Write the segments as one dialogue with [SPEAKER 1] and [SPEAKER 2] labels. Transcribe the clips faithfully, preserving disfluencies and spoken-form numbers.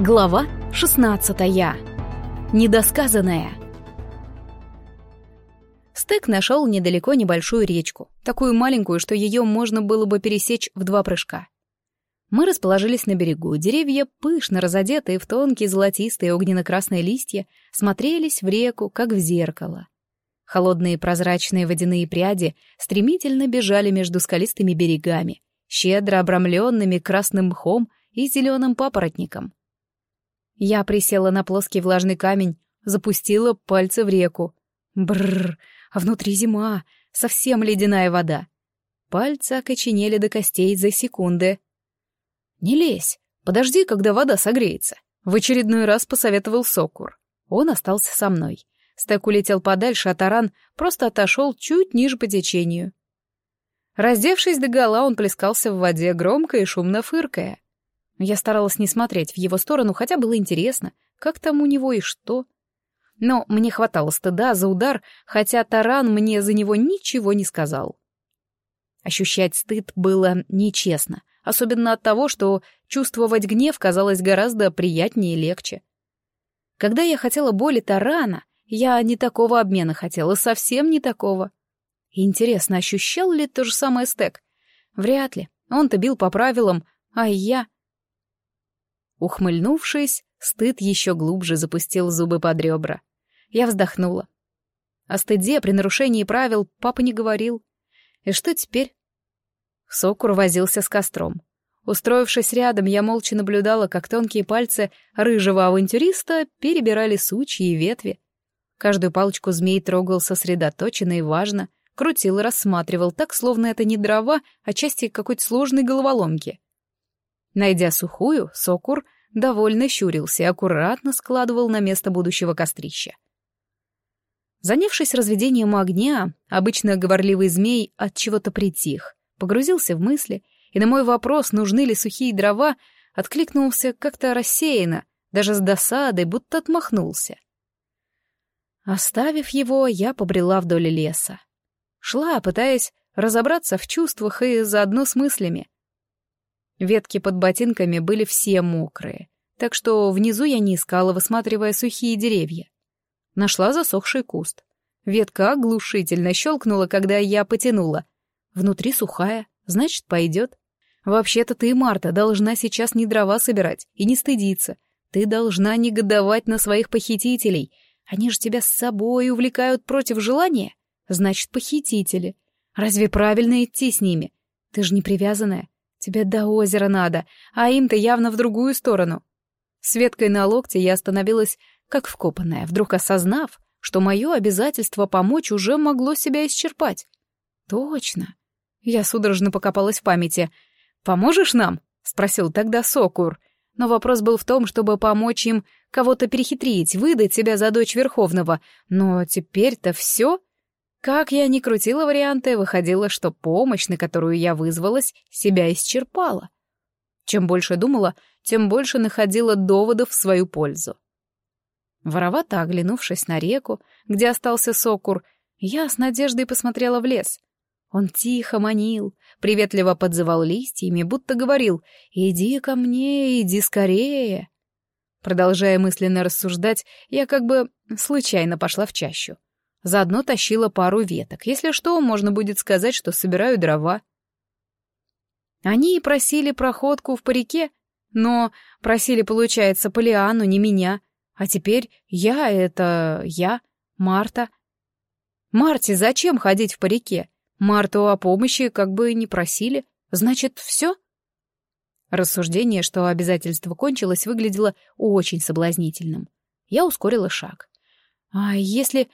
[SPEAKER 1] Глава шестнадцатая. Недосказанное. Стек нашел недалеко небольшую речку, такую маленькую, что ее можно было бы пересечь в два прыжка. Мы расположились на берегу, деревья, пышно разодетые в тонкие золотистые огненно-красные листья, смотрелись в реку, как в зеркало. Холодные прозрачные водяные пряди стремительно бежали между скалистыми берегами, щедро обрамленными красным мхом и зеленым папоротником. Я присела на плоский влажный камень, запустила пальцы в реку. Бррр, а внутри зима, совсем ледяная вода. Пальцы окоченели до костей за секунды. «Не лезь, подожди, когда вода согреется», — в очередной раз посоветовал Сокур. Он остался со мной. Стек улетел подальше, а таран просто отошел чуть ниже по течению. Раздевшись догола, он плескался в воде, громко и шумно фыркая. Я старалась не смотреть в его сторону, хотя было интересно, как там у него и что. Но мне хватало стыда за удар, хотя таран мне за него ничего не сказал. Ощущать стыд было нечестно, особенно от того, что чувствовать гнев казалось гораздо приятнее и легче. Когда я хотела боли тарана, я не такого обмена хотела, совсем не такого. И интересно, ощущал ли то же самое Стек? Вряд ли, он-то бил по правилам, а я... Ухмыльнувшись, стыд еще глубже запустил зубы под ребра. Я вздохнула. О стыде при нарушении правил папа не говорил. И что теперь? Сокур возился с костром. Устроившись рядом, я молча наблюдала, как тонкие пальцы рыжего авантюриста перебирали сучьи и ветви. Каждую палочку змей трогал сосредоточенно и важно, крутил и рассматривал так, словно это не дрова, а части какой-то сложной головоломки. Найдя сухую, Сокур довольно щурился и аккуратно складывал на место будущего кострища. Занявшись разведением огня, обычно говорливый змей от чего-то притих, погрузился в мысли, и на мой вопрос, нужны ли сухие дрова, откликнулся как-то рассеянно, даже с досадой, будто отмахнулся. Оставив его, я побрела вдоль леса. Шла, пытаясь разобраться в чувствах и заодно с мыслями. Ветки под ботинками были все мокрые, так что внизу я не искала, высматривая сухие деревья. Нашла засохший куст. Ветка оглушительно щелкнула, когда я потянула. Внутри сухая, значит, пойдет. Вообще-то ты, Марта, должна сейчас не дрова собирать и не стыдиться. Ты должна негодовать на своих похитителей. Они же тебя с собой увлекают против желания. Значит, похитители. Разве правильно идти с ними? Ты же не привязанная. Тебе до озера надо, а им-то явно в другую сторону. С веткой на локте я остановилась, как вкопанная, вдруг осознав, что мое обязательство помочь уже могло себя исчерпать. Точно. Я судорожно покопалась в памяти. «Поможешь нам?» — спросил тогда Сокур. Но вопрос был в том, чтобы помочь им кого-то перехитрить, выдать себя за дочь Верховного. Но теперь-то все... Как я ни крутила варианты, выходило, что помощь, на которую я вызвалась, себя исчерпала. Чем больше думала, тем больше находила доводов в свою пользу. Воровато оглянувшись на реку, где остался Сокур, я с надеждой посмотрела в лес. Он тихо манил, приветливо подзывал листьями, будто говорил «Иди ко мне, иди скорее». Продолжая мысленно рассуждать, я как бы случайно пошла в чащу. Заодно тащила пару веток. Если что, можно будет сказать, что собираю дрова. Они и просили проходку в парике, но просили, получается, Полианну, не меня. А теперь я — это я, Марта. Марте зачем ходить в парике? Марту о помощи как бы не просили. Значит, все? Рассуждение, что обязательство кончилось, выглядело очень соблазнительным. Я ускорила шаг. А если...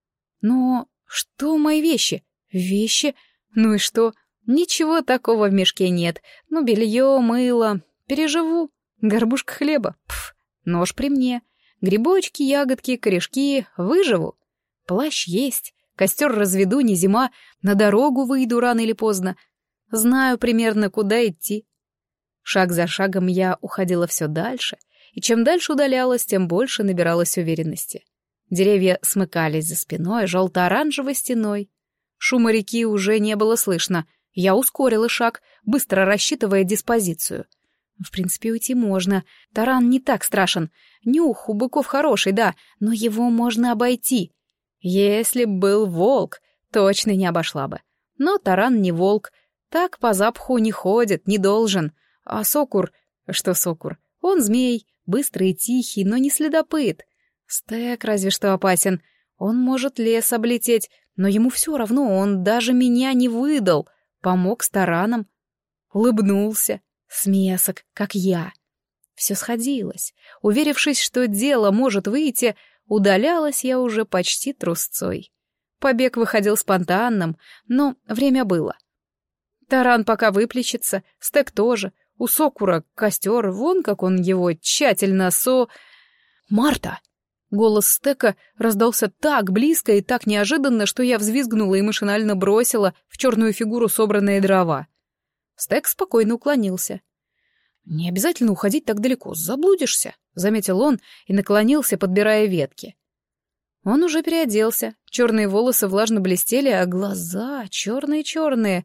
[SPEAKER 1] Но что мои вещи? Вещи? Ну и что? Ничего такого в мешке нет. Ну, белье, мыло. Переживу. Горбушка хлеба. Пф, нож при мне. Грибочки, ягодки, корешки. Выживу. Плащ есть. Костер разведу, не зима. На дорогу выйду рано или поздно. Знаю примерно, куда идти. Шаг за шагом я уходила все дальше. И чем дальше удалялась, тем больше набиралась уверенности. Деревья смыкались за спиной, желто-оранжевой стеной. Шума реки уже не было слышно. Я ускорила шаг, быстро рассчитывая диспозицию. В принципе, уйти можно. Таран не так страшен. Нюх у быков хороший, да, но его можно обойти. Если б был волк, точно не обошла бы. Но Таран не волк. Так по запаху не ходит, не должен. А Сокур... Что Сокур? Он змей, быстрый и тихий, но не следопыт. Стек разве что опасен. Он может лес облететь, но ему все равно, он даже меня не выдал. Помог с Тараном. Улыбнулся. Смесок, как я. Все сходилось. Уверившись, что дело может выйти, удалялась я уже почти трусцой. Побег выходил спонтанным, но время было. Таран пока выплещется, Стек тоже. У Сокура костер, вон как он его тщательно со... «Марта!» Голос Стека раздался так близко и так неожиданно, что я взвизгнула и машинально бросила в черную фигуру собранные дрова. Стек спокойно уклонился. «Не обязательно уходить так далеко, заблудишься», — заметил он и наклонился, подбирая ветки. Он уже переоделся, черные волосы влажно блестели, а глаза черные-черные,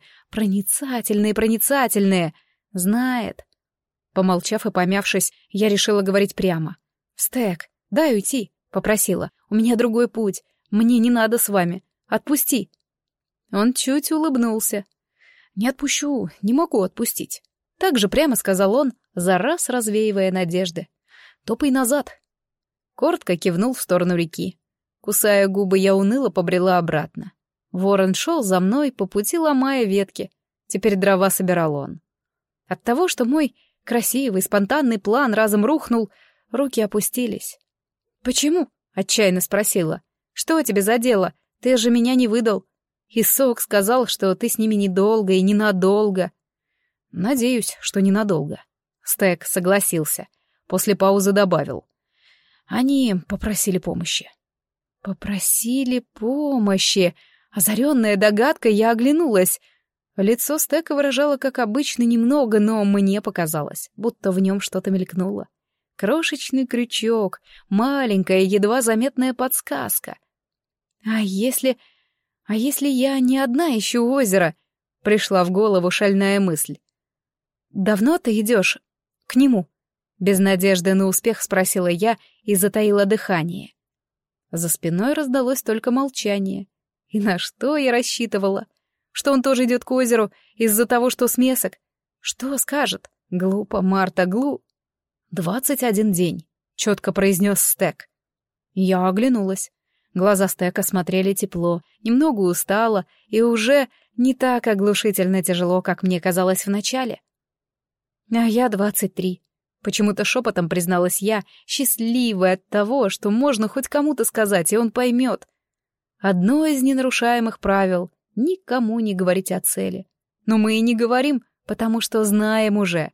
[SPEAKER 1] проницательные-проницательные. Знает. Помолчав и помявшись, я решила говорить прямо. «Стек, дай уйти», — попросила. «У меня другой путь. Мне не надо с вами. Отпусти». Он чуть улыбнулся. «Не отпущу, не могу отпустить». Так же прямо сказал он, за раз развеивая надежды. «Топай назад». Коротко кивнул в сторону реки. Кусая губы, я уныло побрела обратно. Ворон шел за мной, по пути ломая ветки. Теперь дрова собирал он. От того, что мой красивый, спонтанный план разом рухнул, руки опустились. «Почему?» — отчаянно спросила. «Что тебе за дело? Ты же меня не выдал. Исок сказал, что ты с ними недолго и ненадолго». «Надеюсь, что ненадолго». Стек согласился. После паузы добавил. «Они попросили помощи». «Попросили помощи». Озаренная догадкой, я оглянулась. Лицо Стека выражало, как обычно, немного, но мне показалось, будто в нем что-то мелькнуло. Крошечный крючок, маленькая, едва заметная подсказка. «А если... а если я не одна ищу озеро?» — пришла в голову шальная мысль. «Давно ты идешь к нему?» Без надежды на успех спросила я и затаила дыхание. За спиной раздалось только молчание. И на что я рассчитывала? Что он тоже идет к озеру из-за того, что смесок? Что скажет? Глупо, Марта, глу. «Двадцать один день», — четко произнес Стек. Я оглянулась. Глаза Стека смотрели тепло, немного устало и уже не так оглушительно тяжело, как мне казалось вначале. А я двадцать три. Почему-то шепотом призналась я, счастливая от того, что можно хоть кому-то сказать, и он поймет. Одно из ненарушаемых правил — никому не говорить о цели. Но мы и не говорим, потому что знаем уже.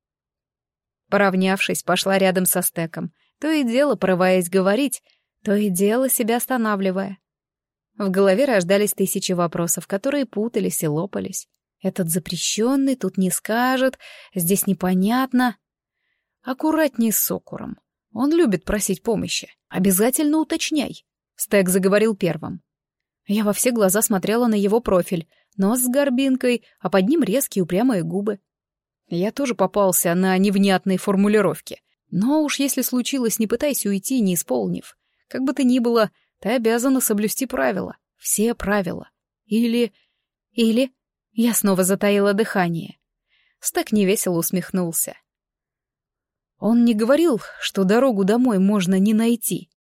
[SPEAKER 1] Поравнявшись, пошла рядом со Стеком, то и дело порываясь говорить, то и дело себя останавливая. В голове рождались тысячи вопросов, которые путались и лопались. Этот запрещенный тут не скажет, здесь непонятно. Аккуратней с Сокуром. Он любит просить помощи. Обязательно уточняй. Стек заговорил первым. Я во все глаза смотрела на его профиль, нос с горбинкой, а под ним резкие упрямые губы. Я тоже попался на невнятные формулировки. Но уж если случилось, не пытайся уйти, не исполнив. Как бы то ни было, ты обязана соблюсти правила. Все правила. Или... Или... Я снова затаила дыхание. Стек невесело усмехнулся. Он не говорил, что дорогу домой можно не найти.